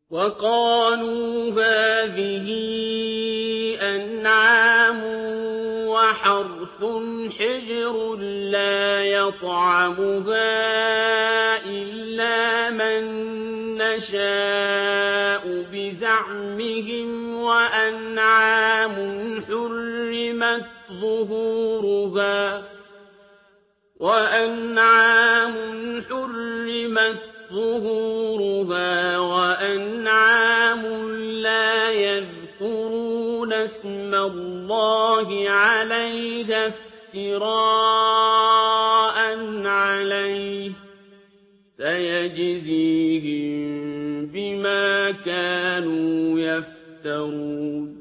وَقَالُوا هَٰذِهِ أَنْعَامٌ وَحَرْثٌ حِجْرٌ لَّا يَطْعَمُهَا إِلَّا مَن نَّشَاءُ بِزَعْمِهِمْ وَأَنْعَامٌ حُرِّمَتْ ظُهُورُهَا وَأَنْعَامٌ لَّا يَذْكُرُونَ اسْمَ اللَّهِ عَلَيْهَا افْتِرَاءً عَلَيْهِ ۚ سَيَجْزِيهِم بِمَا كَانُوا يَفْتَرُونَ